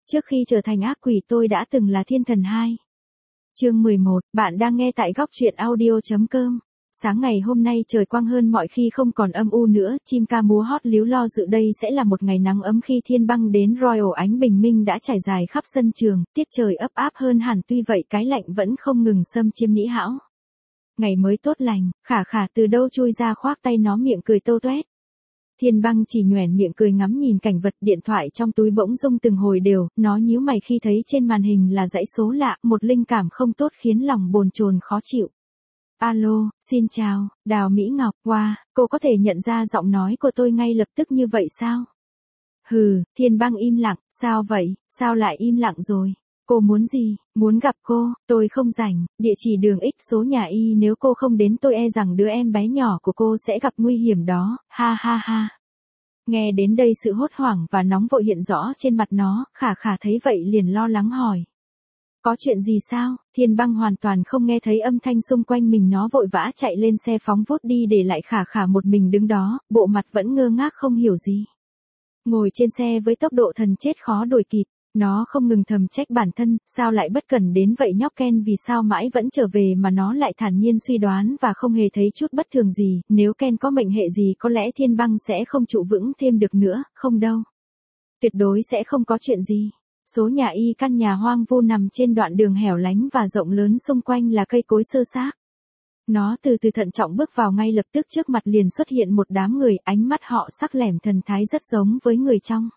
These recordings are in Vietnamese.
Trước khi trở thành ác quỷ tôi đã từng là thiên thần 2. Chương 11, bạn đang nghe tại góc truyện audio.com. Sáng ngày hôm nay trời quang hơn mọi khi, không còn âm u nữa, chim ca múa hót líu lo dự đây sẽ là một ngày nắng ấm khi thiên băng đến Royal. Ánh bình minh đã trải dài khắp sân trường, tiết trời ấp áp hơn hẳn, tuy vậy cái lạnh vẫn không ngừng xâm chiếm nĩ hão. Ngày mới tốt lành, Khả Khả từ đâu chui ra khoác tay nó, miệng cười tô toét. Thiên băng chỉ nhoẻn miệng cười ngắm nhìn cảnh vật, điện thoại trong túi bỗng rung từng hồi đều, nó nhíu mày khi thấy trên màn hình là dãy số lạ, một linh cảm không tốt khiến lòng bồn chồn khó chịu. Alo, xin chào, Đào Mỹ Ngọc. Wow, cô có thể nhận ra giọng nói của tôi ngay lập tức như vậy sao? Hừ, Thiên băng im lặng. Sao vậy, sao lại im lặng rồi? Cô muốn gì? Muốn gặp cô, tôi không rảnh, địa chỉ đường X số nhà Y, nếu cô không đến tôi e rằng đứa em bé nhỏ của cô sẽ gặp nguy hiểm đó, ha ha ha. Nghe đến đây sự hốt hoảng và nóng vội hiện rõ trên mặt nó, Khả Khả thấy vậy liền lo lắng hỏi. Có chuyện gì sao? Thiên băng hoàn toàn không nghe thấy âm thanh xung quanh mình, nó vội vã chạy lên xe phóng vút đi, để lại Khả Khả một mình đứng đó, bộ mặt vẫn ngơ ngác không hiểu gì. Ngồi trên xe với tốc độ thần chết khó đuổi kịp. Nó không ngừng thầm trách bản thân, sao lại bất cẩn đến vậy nhóc Ken, vì sao mãi vẫn trở về mà nó lại thản nhiên suy đoán và không hề thấy chút bất thường gì, nếu Ken có mệnh hệ gì có lẽ thiên băng sẽ không trụ vững thêm được nữa, không đâu. Tuyệt đối sẽ không có chuyện gì. Số nhà Y, căn nhà hoang vu nằm trên đoạn đường hẻo lánh và rộng lớn, xung quanh là cây cối xơ xác. Nó từ từ thận trọng bước vào, ngay lập tức trước mặt liền xuất hiện một đám người, ánh mắt họ sắc lẻm thần thái rất giống với người trong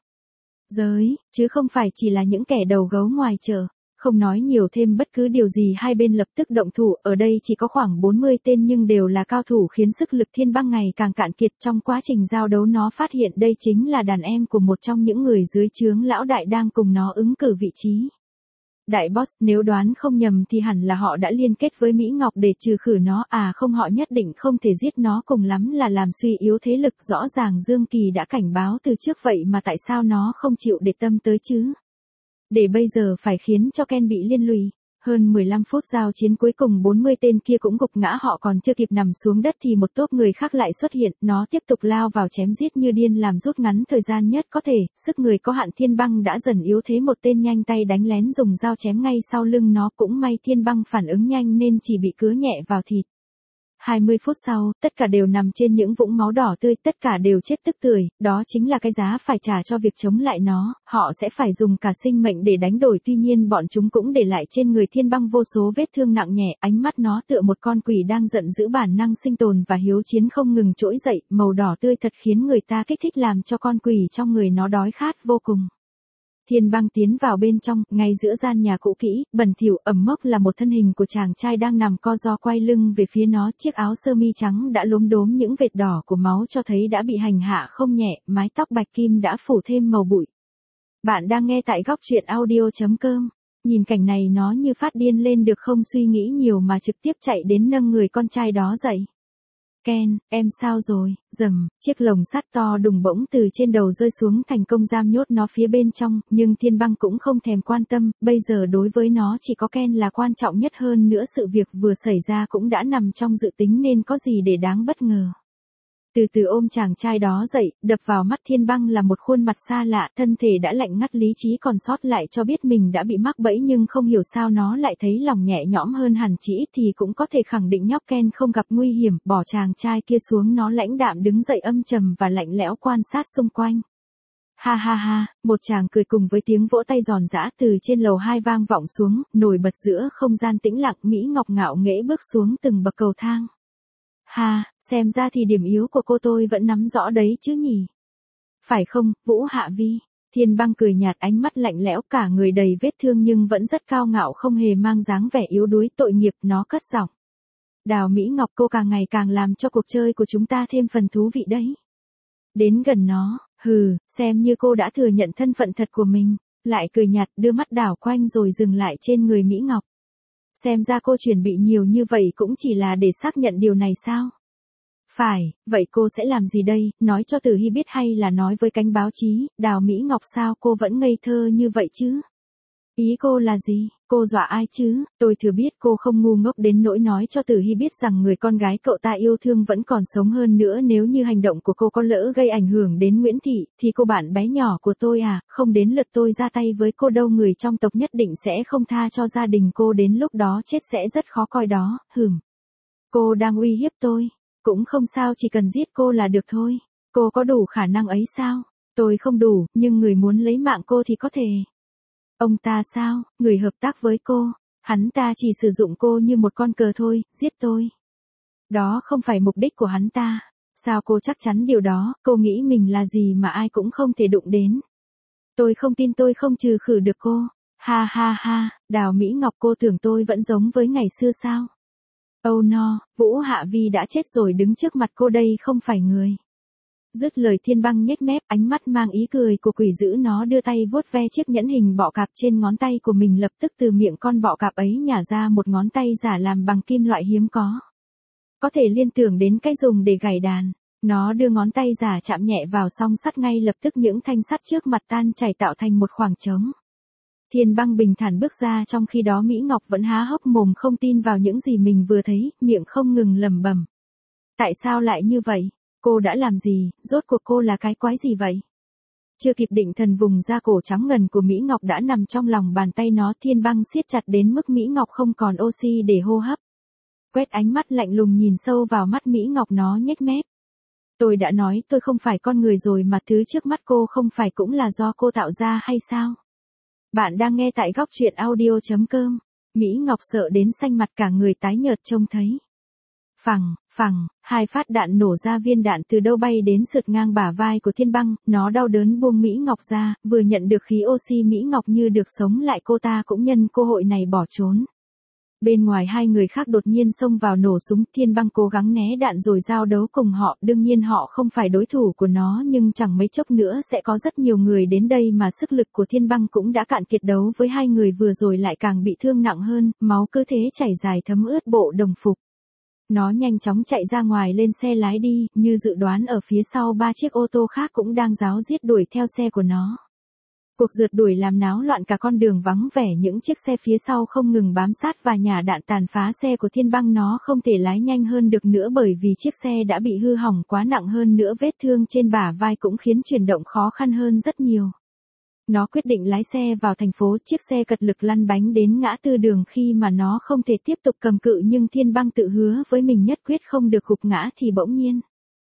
giới, chứ không phải chỉ là những kẻ đầu gấu ngoài chợ. Không nói nhiều thêm bất cứ điều gì, hai bên lập tức động thủ. Ở đây chỉ có khoảng 40 tên nhưng đều là cao thủ, khiến sức lực thiên băng ngày càng cạn kiệt. Trong quá trình giao đấu nó phát hiện đây chính là đàn em của một trong những người dưới trướng lão đại đang cùng nó ứng cử vị trí đại boss. Nếu đoán không nhầm thì hẳn là họ đã liên kết với Mỹ Ngọc để trừ khử nó. À không, họ nhất định không thể giết nó, cùng lắm là làm suy yếu thế lực. Rõ ràng Dương Kỳ đã cảnh báo từ trước vậy mà tại sao nó không chịu để tâm tới chứ? Để bây giờ phải khiến cho Ken bị liên lụy. Hơn 15 phút giao chiến cuối cùng 40 tên kia cũng gục ngã, họ còn chưa kịp nằm xuống đất thì một tốp người khác lại xuất hiện, nó tiếp tục lao vào chém giết như điên, làm rút ngắn thời gian nhất có thể. Sức người có hạn, thiên băng đã dần yếu thế, một tên nhanh tay đánh lén dùng dao chém ngay sau lưng nó, cũng may thiên băng phản ứng nhanh nên chỉ bị cứa nhẹ vào thịt. 20 phút sau, tất cả đều nằm trên những vũng máu đỏ tươi, tất cả đều chết tức tưởi, đó chính là cái giá phải trả cho việc chống lại nó, họ sẽ phải dùng cả sinh mệnh để đánh đổi. Tuy nhiên bọn chúng cũng để lại trên người thiên băng vô số vết thương nặng nhẹ, ánh mắt nó tựa một con quỷ đang giận dữ, bản năng sinh tồn và hiếu chiến không ngừng trỗi dậy, màu đỏ tươi thật khiến người ta kích thích, làm cho con quỷ trong người nó đói khát vô cùng. Thiên băng tiến vào bên trong, ngay giữa gian nhà cũ kỹ, bẩn thỉu, ẩm mốc là một thân hình của chàng trai đang nằm co ro quay lưng về phía nó, chiếc áo sơ mi trắng đã lốm đốm những vệt đỏ của máu cho thấy đã bị hành hạ không nhẹ, mái tóc bạch kim đã phủ thêm màu bụi. Bạn đang nghe tại góc truyện audio.com. Nhìn cảnh này nó như phát điên lên được, không suy nghĩ nhiều mà trực tiếp chạy đến nâng người con trai đó dậy. Ken, em sao rồi? Rầm, chiếc lồng sắt to đùng bỗng từ trên đầu rơi xuống, thành công giam nhốt nó phía bên trong, nhưng thiên băng cũng không thèm quan tâm, bây giờ đối với nó chỉ có Ken là quan trọng nhất, hơn nữa sự việc vừa xảy ra cũng đã nằm trong dự tính nên có gì để đáng bất ngờ. Từ từ ôm chàng trai đó dậy, đập vào mắt thiên băng là một khuôn mặt xa lạ, thân thể đã lạnh ngắt, lý trí còn sót lại cho biết mình đã bị mắc bẫy, nhưng không hiểu sao nó lại thấy lòng nhẹ nhõm hơn hẳn, chỉ ít thì cũng có thể khẳng định nhóc Ken không gặp nguy hiểm. Bỏ chàng trai kia xuống, nó lãnh đạm đứng dậy, âm trầm và lạnh lẽo quan sát xung quanh. Ha ha ha, một chàng cười cùng với tiếng vỗ tay giòn giã từ trên lầu 2 vang vọng xuống, nổi bật giữa không gian tĩnh lặng. Mỹ Ngọc ngạo nghễ bước xuống từng bậc cầu thang. Ha, xem ra thì điểm yếu của cô tôi vẫn nắm rõ đấy chứ nhỉ? Phải không, Vũ Hạ Vi? Thiên băng cười nhạt, ánh mắt lạnh lẽo, cả người đầy vết thương nhưng vẫn rất cao ngạo, không hề mang dáng vẻ yếu đuối. Tội nghiệp, nó cất giọng. Đào Mỹ Ngọc, cô càng ngày càng làm cho cuộc chơi của chúng ta thêm phần thú vị đấy. Đến gần nó, hừ, xem như cô đã thừa nhận thân phận thật của mình. Lại cười nhạt, đưa mắt đảo quanh rồi dừng lại trên người Mỹ Ngọc. Xem ra cô chuẩn bị nhiều như vậy cũng chỉ là để xác nhận điều này sao? Phải, vậy cô sẽ làm gì đây, nói cho Tử Hy biết hay là nói với cánh báo chí? Đào Mỹ Ngọc, sao cô vẫn ngây thơ như vậy chứ? Ý cô là gì? Cô dọa ai chứ? Tôi thừa biết cô không ngu ngốc đến nỗi nói cho Tử Hy biết rằng người con gái cậu ta yêu thương vẫn còn sống, hơn nữa nếu như hành động của cô có lỡ gây ảnh hưởng đến Nguyễn Thị, thì cô bạn bé nhỏ của tôi không đến lượt tôi ra tay với cô đâu, người trong tộc nhất định sẽ không tha cho gia đình cô, đến lúc đó chết sẽ rất khó coi đó, Cô đang uy hiếp tôi. Cũng không sao, chỉ cần giết cô là được thôi. Cô có đủ khả năng ấy sao? Tôi không đủ, nhưng người muốn lấy mạng cô thì có thể. Ông ta sao? Người hợp tác với cô. Hắn ta chỉ sử dụng cô như một con cờ thôi, giết tôi. Đó không phải mục đích của hắn ta. Sao cô chắc chắn điều đó? Cô nghĩ mình là gì mà ai cũng không thể đụng đến. Tôi không tin tôi không trừ khử được cô. Ha ha ha, Đào Mỹ Ngọc, cô tưởng tôi vẫn giống với ngày xưa sao? Oh no, Vũ Hạ Vi đã chết rồi, đứng trước mặt cô đây không phải người. Dứt lời, Thiên Băng nhếch mép, ánh mắt mang ý cười của quỷ dữ, nó đưa tay vuốt ve chiếc nhẫn hình bọ cạp trên ngón tay của mình, lập tức từ miệng con bọ cạp ấy nhả ra một ngón tay giả làm bằng kim loại hiếm có thể liên tưởng đến cái dùng để gảy đàn. Nó đưa ngón tay giả chạm nhẹ vào song sắt, ngay lập tức những thanh sắt trước mặt tan chảy tạo thành một khoảng trống. Thiên Băng bình thản bước ra, trong khi đó Mỹ Ngọc vẫn há hốc mồm không tin vào những gì mình vừa thấy, miệng không ngừng lẩm bẩm. Tại sao lại như vậy? Cô đã làm gì? Rốt cuộc cô là cái quái gì vậy? Chưa kịp định thần, vùng da cổ trắng ngần của Mỹ Ngọc đã nằm trong lòng bàn tay nó. Thiên Băng siết chặt đến mức Mỹ Ngọc không còn oxy để hô hấp. Quét ánh mắt lạnh lùng nhìn sâu vào mắt Mỹ Ngọc, nó nhếch mép. Tôi đã nói tôi không phải con người rồi mà, thứ trước mắt cô không phải cũng là do cô tạo ra hay sao? Bạn đang nghe tại góc truyện audio.com. Mỹ Ngọc sợ đến xanh mặt, cả người tái nhợt trông thấy. Phằng, phằng, hai phát đạn nổ ra, viên đạn từ đâu bay đến sượt ngang bả vai của Thiên Băng, nó đau đớn buông Mỹ Ngọc ra, vừa nhận được khí oxy Mỹ Ngọc như được sống lại, cô ta cũng nhân cơ hội này bỏ trốn. Bên ngoài, hai người khác đột nhiên xông vào nổ súng, Thiên Băng cố gắng né đạn rồi giao đấu cùng họ, đương nhiên họ không phải đối thủ của nó, nhưng chẳng mấy chốc nữa sẽ có rất nhiều người đến đây mà sức lực của Thiên Băng cũng đã cạn kiệt, đấu với hai người vừa rồi lại càng bị thương nặng hơn, máu cứ thế chảy dài thấm ướt bộ đồng phục. Nó nhanh chóng chạy ra ngoài, lên xe lái đi, như dự đoán ở phía sau 3 chiếc ô tô khác cũng đang ráo riết đuổi theo xe của nó. Cuộc rượt đuổi làm náo loạn cả con đường vắng vẻ, những chiếc xe phía sau không ngừng bám sát và nhả đạn tàn phá xe của Thiên Băng. Nó không thể lái nhanh hơn được nữa bởi vì chiếc xe đã bị hư hỏng quá nặng, hơn nữa vết thương trên bả vai cũng khiến chuyển động khó khăn hơn rất nhiều. Nó quyết định lái xe vào thành phố, chiếc xe cật lực lăn bánh đến ngã tư đường. Khi mà nó không thể tiếp tục cầm cự, nhưng Thiên Băng tự hứa với mình nhất quyết không được gục ngã, thì bỗng nhiên.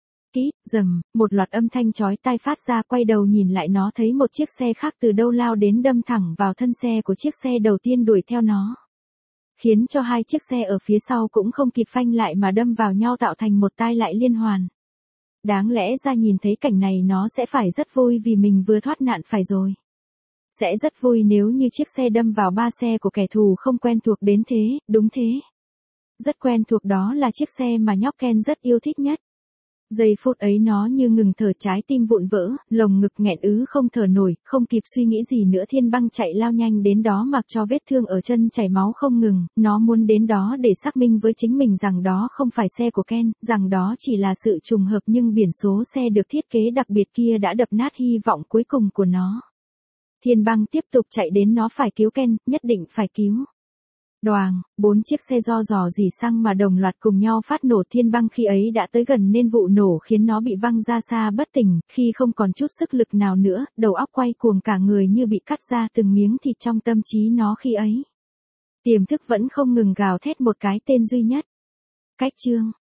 Rầm, một loạt âm thanh chói tai phát ra, quay đầu nhìn lại, nó thấy một chiếc xe khác từ đâu lao đến, đâm thẳng vào thân xe của chiếc xe đầu tiên đuổi theo nó. Khiến cho hai chiếc xe ở phía sau cũng không kịp phanh lại mà đâm vào nhau, tạo thành một tai nạn liên hoàn. Đáng lẽ ra nhìn thấy cảnh này nó sẽ phải rất vui vì mình vừa thoát nạn phải rồi. Sẽ rất vui nếu như chiếc xe đâm vào 3 xe của kẻ thù không quen thuộc đến thế, đúng thế. Rất quen thuộc, đó là chiếc xe mà nhóc Ken rất yêu thích nhất. Giây phút ấy nó như ngừng thở, trái tim vụn vỡ, lồng ngực nghẹn ứ không thở nổi, không kịp suy nghĩ gì nữa, Thiên Băng chạy lao nhanh đến đó, mặc cho vết thương ở chân chảy máu không ngừng. Nó muốn đến đó để xác minh với chính mình rằng đó không phải xe của Ken, rằng đó chỉ là sự trùng hợp, nhưng biển số xe được thiết kế đặc biệt kia đã đập nát hy vọng cuối cùng của nó. Thiên Băng tiếp tục chạy đến, nó phải cứu Ken, nhất định phải cứu. Đoàng, 4 chiếc xe do dò dỉ xăng mà đồng loạt cùng nhau phát nổ. Thiên Băng khi ấy đã tới gần nên vụ nổ khiến nó bị văng ra xa bất tỉnh, khi không còn chút sức lực nào nữa, đầu óc quay cuồng, cả người như bị cắt ra từng miếng thịt. Trong tâm trí nó khi ấy, tiềm thức vẫn không ngừng gào thét một cái tên duy nhất. Cách chương